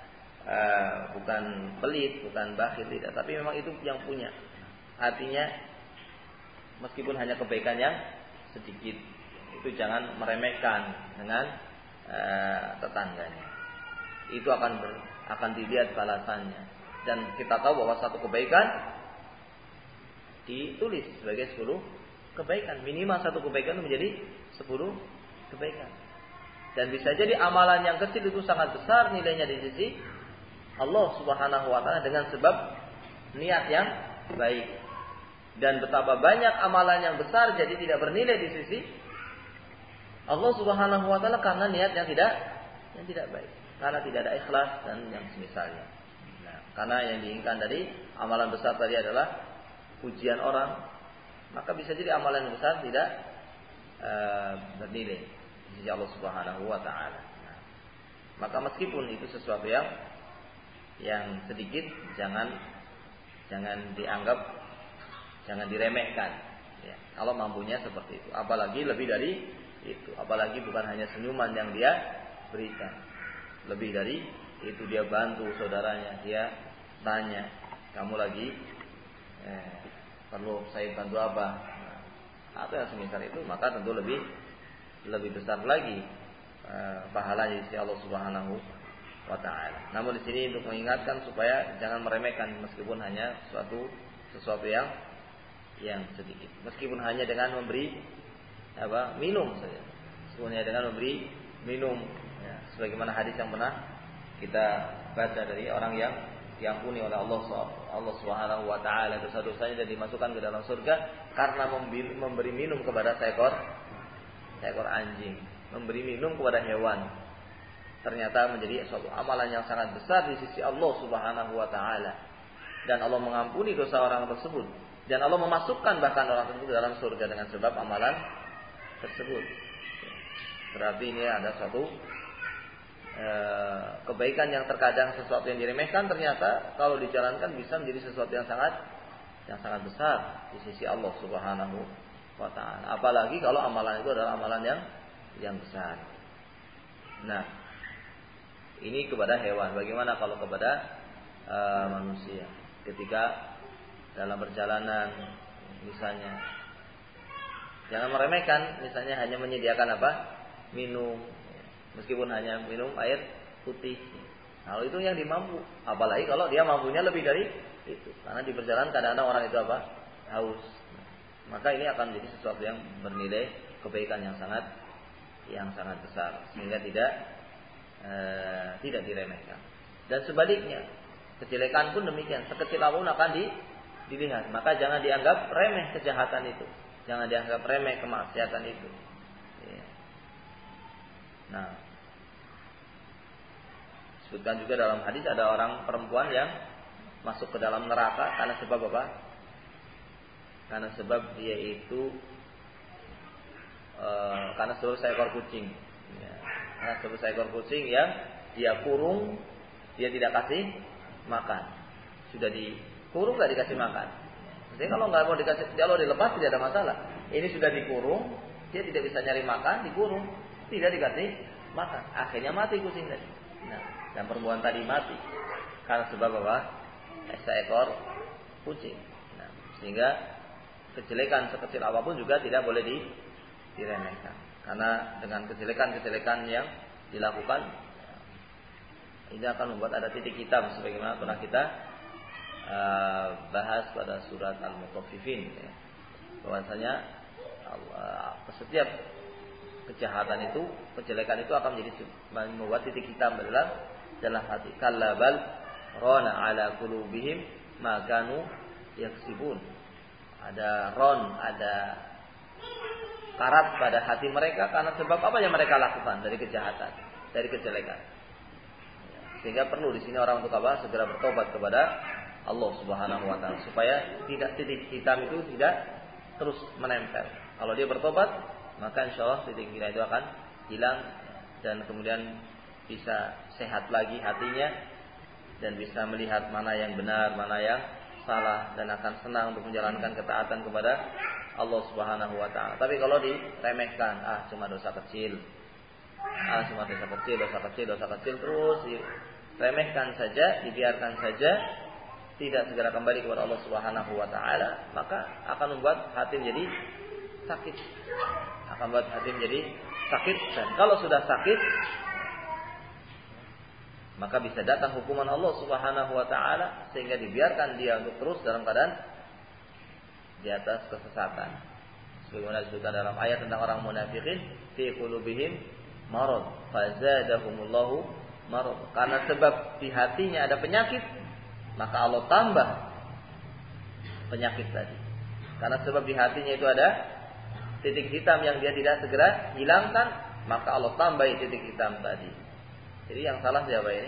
[SPEAKER 1] pelit, bukan bakhil, tidak, tapi memang itu yang punya. Artinya meskipun hanya kebaikan yang sedikit, itu jangan meremehkan dengan tetangganya. Itu akan dilihat balasannya. Dan kita tahu bahwa satu kebaikan ditulis sebagai 10 kebaikan. Minimal satu kebaikan menjadi 10 kebaikan. Dan bisa jadi amalan yang kecil itu sangat besar nilainya di sisi Allah Subhanahu wa taala dengan sebab niat yang baik. Dan betapa banyak amalan yang besar jadi tidak bernilai di sisi Allah Subhanahu wa taala karena niat yang tidak baik. Karena tidak ada ikhlas dan yang semisalnya. Karena yang diinginkan dari amalan besar tadi adalah pujian orang, maka bisa jadi amalan yang besar tidak bernilai di sisi Allah Subhanahu wa taala. Maka meskipun itu sesuatu yang sedikit, jangan dianggap, jangan diremehkan. Ya, kalau mampunya seperti itu, apalagi lebih dari itu, apalagi bukan hanya senyuman yang dia berikan, lebih dari itu dia bantu saudaranya, dia tanya, kamu lagi perlu saya bantu apa? Atau yang semisal itu, maka tentu lebih besar lagi pahalanya di sisi Allah Subhanahu wa taala. Namun di sini untuk mengingatkan supaya jangan meremehkan meskipun hanya sesuatu yang sedikit. Meskipun hanya dengan memberi minum saja. Meskipun hanya dengan memberi minum, ya, sebagaimana hadis yang pernah kita baca dari orang yang diampuni oleh Allah Subhanahu wa taala dosa-dosanya dan dimasukkan ke dalam surga karena memberi minum kepada seekor anjing, memberi minum kepada hewan. ternyata menjadi suatu amalan yang sangat besar di sisi Allah Subhanahu wa taala. Dan Allah mengampuni dosa orang tersebut, dan Allah memasukkan bahkan orang tersebut dalam surga dengan sebab amalan tersebut. Berarti ini ada suatu kebaikan yang terkadang sesuatu yang diremehkan, ternyata kalau dijalankan bisa menjadi sesuatu yang sangat besar di sisi Allah Subhanahu wa taala. Apalagi kalau amalan itu adalah amalan yang besar. Nah, ini kepada hewan. Bagaimana kalau kepada manusia? Ketika dalam perjalanan misalnya, jangan meremehkan, misalnya hanya menyediakan minum, meskipun hanya minum air putih. Kalau itu yang dimampu, apalagi kalau dia mampunya lebih dari itu. Karena di perjalanan kadang-kadang orang itu haus. Maka ini akan menjadi sesuatu yang bernilai kebaikan yang sangat besar, sehingga tidak diremehkan. Dan sebaliknya, kejelekan pun demikian, sekecil apapun akan dilihat. Maka jangan dianggap remeh kejahatan itu, jangan dianggap remeh kemaksiatan itu. Nah, disebutkan juga dalam hadis ada orang perempuan yang masuk ke dalam neraka karena sebab apa? Karena sebab dia itu karena sebab seekor kucing. Karena sebab seekor kucing yang dia kurung, dia tidak kasih makan. Sudah dikurung nggak dikasih makan. Jadi kalau nggak mau dikasih, kalau dilepas tidak ada masalah. Ini sudah dikurung, dia tidak bisa nyari makan, dikurung, tidak dikasih makan. Akhirnya mati kucing tadi. Nah, dan perempuan tadi mati karena sebab apa? Seekor kucing. Nah, sehingga kejelekan sekecil apapun juga tidak boleh diremehkan. Karena dengan kejelekan-kejelekan yang dilakukan, ini akan membuat ada titik hitam sebagaimana pernah kita bahas pada surat Al-Mutaffifin, bahwasanya setiap kejahatan itu, kejelekan itu akan menjadi membuat titik hitam dalam hati. Kalla bal rana ala qulubihim ma kanu yaksibun. Ada karat pada hati mereka karena sebab apa yang mereka lakukan dari kejahatan, dari kejelekan. Sehingga perlu di sini orang untuk segera bertobat kepada Allah Subhanahu wa taala supaya tidak titik hitam itu tidak terus menempel. Kalau dia bertobat, maka insyaallah titik hitam itu akan hilang dan kemudian bisa sehat lagi hatinya dan bisa melihat mana yang benar, mana yang salah, dan akan senang untuk menjalankan ketaatan kepada Allah Subhanahu wa taala. Tapi kalau diremehkan, cuma dosa kecil. Cuma dosa kecil terus diremehkan saja, dibiarkan saja, tidak segera kembali kepada Allah Subhanahu wa taala, maka akan membuat hati menjadi sakit. Dan kalau sudah sakit, maka bisa datang hukuman Allah Subhanahu wa taala sehingga dibiarkan dia untuk terus dalam keadaan di atas kesesatan. Sebagaimana disebutkan dalam ayat tentang orang munafikin, fi qulubihim marad fazadahumullahu marad. Karena sebab di hatinya ada penyakit, maka Allah tambah penyakit tadi. Karena sebab di hatinya itu ada titik hitam yang dia tidak segera hilangkan, maka Allah tambah titik hitam tadi. Jadi yang salah siapa ini?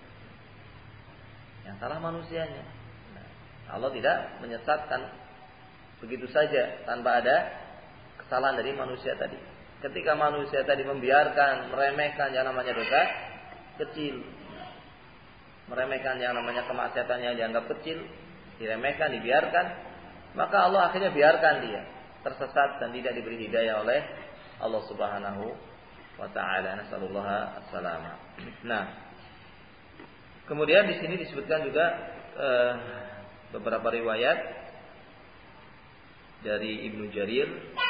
[SPEAKER 1] Yang salah manusianya. Allah tidak menyesatkan begitu saja tanpa ada kesalahan dari manusia tadi. Ketika manusia tadi membiarkan, meremehkan yang namanya dosa kecil, meremehkan yang namanya kemaksiatan yang dianggap kecil, diremehkan, dibiarkan, maka Allah akhirnya biarkan dia tersesat dan tidak diberi hidayah oleh Allah Subhanahu wa ta'ala. Nasallallahu as-salama. Nah, kemudian di sini disebutkan juga beberapa riwayat dari Ibnu Jarir,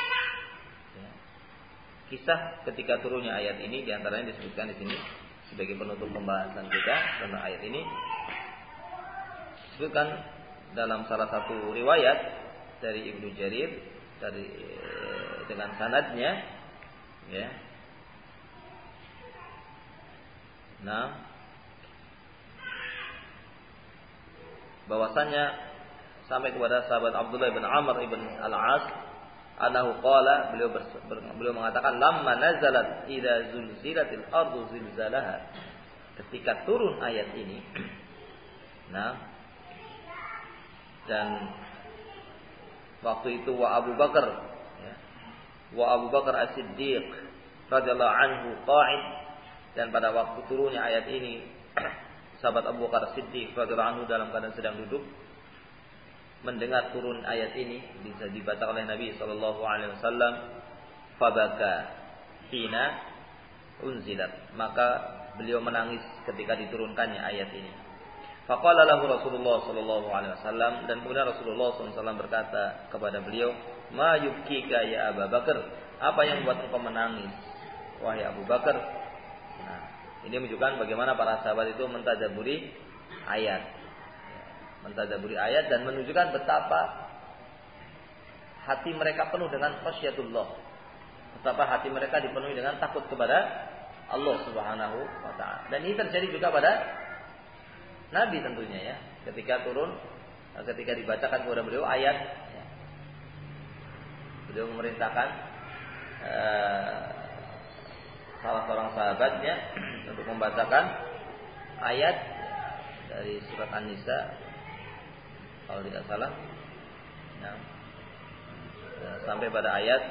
[SPEAKER 1] kisah ketika turunnya ayat ini, diantaranya disebutkan di sini sebagai penutup pembahasan kita tentang ayat ini. Disebutkan dalam salah satu riwayat dari Ibnu Jarir dengan sanadnya, ya. Nah, bahwasanya sampai kepada sahabat Abdullah bin Amr ibn Al-As, Anahu qala, beliau mengatakan lamma nazalat idza zulzilatil ardu zilzalaha. Ketika turun ayat ini, nah, dan waktu itu wa Abu Bakar, ya, wa Abu Bakar As-Siddiq radhiyallahu anhu qa'id, dan pada waktu turunnya ayat ini sahabat Abu Bakar As-Siddiq radhiyallahu anhu dalam keadaan sedang duduk mendengar turun ayat ini bisa dibaca oleh Nabi sallallahu alaihi wasallam, fabaka hina unzilat, maka beliau menangis ketika diturunkannya ayat ini. Faqala lahu Rasulullah sallallahu alaihi wasallam, dan kemudian Rasulullah sallallahu alaihi wasallam berkata kepada beliau, ma yubkika ya Abu Bakar, apa yang membuat engkau menangis wahai Abu Bakar? Nah, ini menunjukkan bagaimana para sahabat itu mentadabburi ayat. Mentadabburi ayat dan menunjukkan betapa hati mereka penuh dengan khasyatullah. Betapa hati mereka dipenuhi dengan takut kepada Allah Subhanahu wa taala. Dan ini terjadi juga pada Nabi tentunya ya. Ketika dibacakan kepada beliau ayat, ya, beliau memerintahkan salah seorang sahabatnya untuk membacakan ayat dari surat An-Nisa kalau tidak salah, ya, sampai pada ayat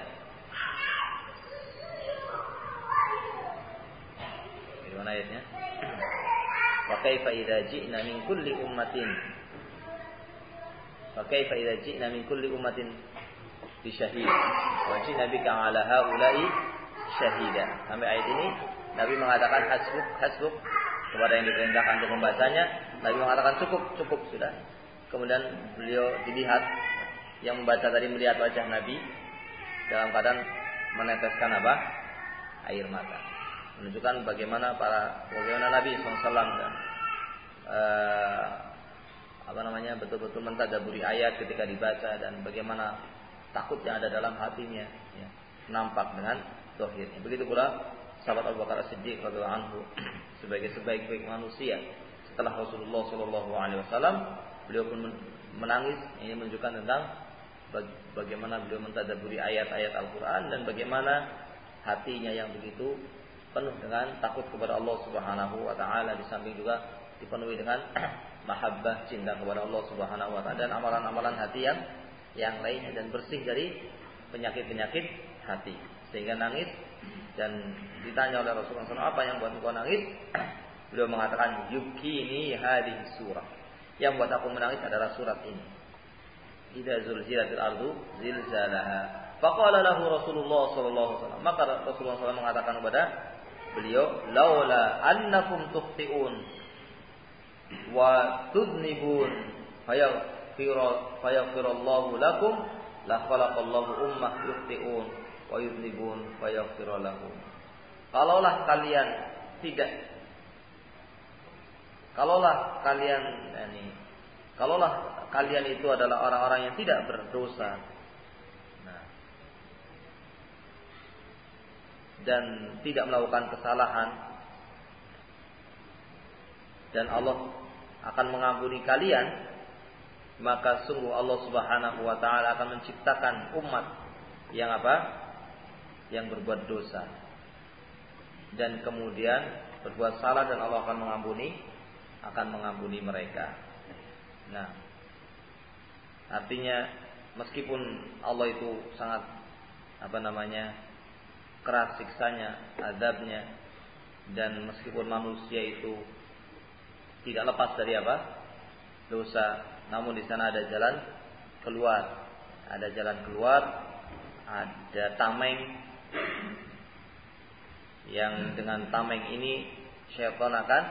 [SPEAKER 1] gimana ayatnya? Wa kaifa idza ji'na min kulli ummatin bi syahid wa ji'na bika 'ala haula'i syahida. Sampai ayat ini Nabi mengatakan hasbuk kepada yang diperintahkan untuk membacanya. Nabi mengatakan cukup sudah. Kemudian beliau dilihat, yang membaca tadi melihat wajah Nabi dalam keadaan meneteskan apa? Air mata. Menunjukkan bagaimana Nabi SAW dan betul-betul mentadabburi ayat ketika dibaca, dan bagaimana takut yang ada dalam hatinya, ya, nampak dengan zahirnya. Begitu pula sahabat Abu Bakar As-Siddiq radhiyallahu anhu sebagai sebaik-baik manusia setelah Rasulullah sallallahu alaihi wasallam, beliau pun menangis. Ini menunjukkan tentang bagaimana beliau mentadabburi ayat-ayat Al-Quran dan bagaimana hatinya yang begitu penuh dengan takut kepada Allah Subhanahu wa taala, di samping juga dipenuhi dengan mahabbah, cinta kepada Allah Subhanahu wa taala, dan amalan-amalan hati yang lainnya, dan bersih dari penyakit-penyakit hati, sehingga nangis. Dan ditanya oleh Rasulullah SAW, apa yang buat engkau nangis? Beliau mengatakan, yubkini hadhihi surah, yang buat aku menangis adalah surat ini. Idza zulzilatil ardu zilzalaha. Faqala lahu Rasulullah sallallahu alaihi wasallam. Maka Rasulullah SAW mengatakan kepada beliau, laula annakum tukhti'un wa tudnibun fayaghfirullahu lakum la khalaqallahu ummah yukhti'un wa yudnibun fayaghfiru lahum. Kalaulah kalian itu adalah orang-orang yang tidak berdosa, nah, dan tidak melakukan kesalahan, dan Allah akan mengampuni kalian, maka sungguh Allah Subhanahu wa taala akan menciptakan umat yang yang berbuat dosa dan kemudian berbuat salah, dan Allah akan mengampuni mereka. Nah, artinya meskipun Allah itu sangat keras siksanya, azabnya, dan meskipun manusia itu tidak lepas dari dosa, namun di sana ada jalan keluar, ada tameng, yang dengan tameng ini syaitan akan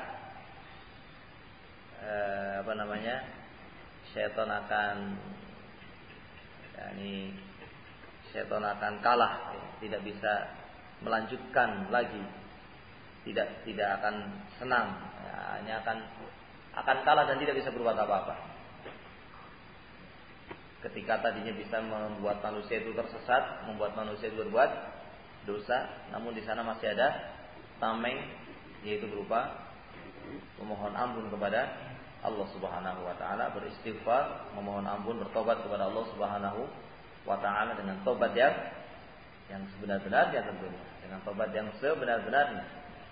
[SPEAKER 1] syaitan akan kalah, tidak bisa melanjutkan lagi, tidak akan senang, hanya akan kalah dan tidak bisa berbuat apa-apa. Ketika tadinya bisa membuat manusia itu tersesat, membuat manusia itu berbuat dosa, namun di sana masih ada tameng, yaitu berupa memohon ampun kepada Allah Subhanahu wa taala, beristighfar, memohon ampun, bertobat kepada Allah Subhanahu wa taala dengan tobat yang sebenar-benarnya tentunya, dengan tobat yang sebenar-benarnya,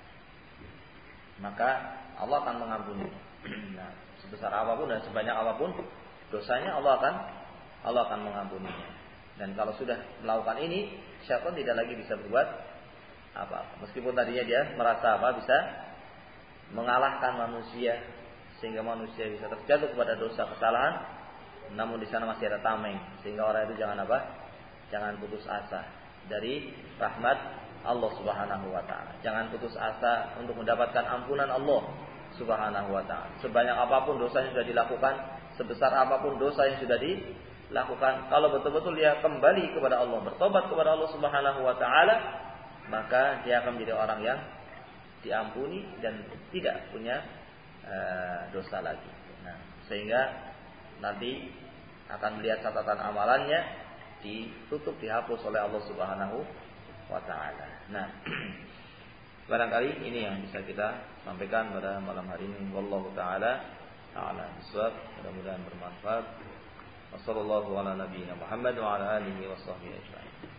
[SPEAKER 1] maka Allah akan mengampuni. Nah, sebesar apapun dan sebanyak apapun dosanya, Allah akan mengampuninya. Dan kalau sudah melakukan ini, syaitan tidak lagi bisa berbuat apa. Meskipun tadinya dia merasa bisa mengalahkan manusia sehingga manusia bisa terjatuh kepada dosa kesalahan, namun di sana masih ada tameng, sehingga orang itu jangan putus asa dari rahmat Allah Subhanahu wa taala. Jangan putus asa untuk mendapatkan ampunan Allah Subhanahu wa taala. Sebanyak apapun dosa yang sudah dilakukan, sebesar apapun dosa yang sudah dilakukan, kalau betul-betul dia kembali kepada Allah, bertobat kepada Allah Subhanahu wa taala, maka dia akan menjadi orang yang diampuni dan tidak punya dosa lagi. Nah, sehingga nanti akan melihat catatan amalannya ditutup, dihapus oleh Allah Subhanahu wa taala. Nah, barangkali ini yang bisa kita sampaikan pada malam hari ini. Wallahu taala a'lam bissawab. Mudah-mudahan bermanfaat. Wassallallahu ala nabiyyina Muhammad wa ala alihi washabbihi ajma'in.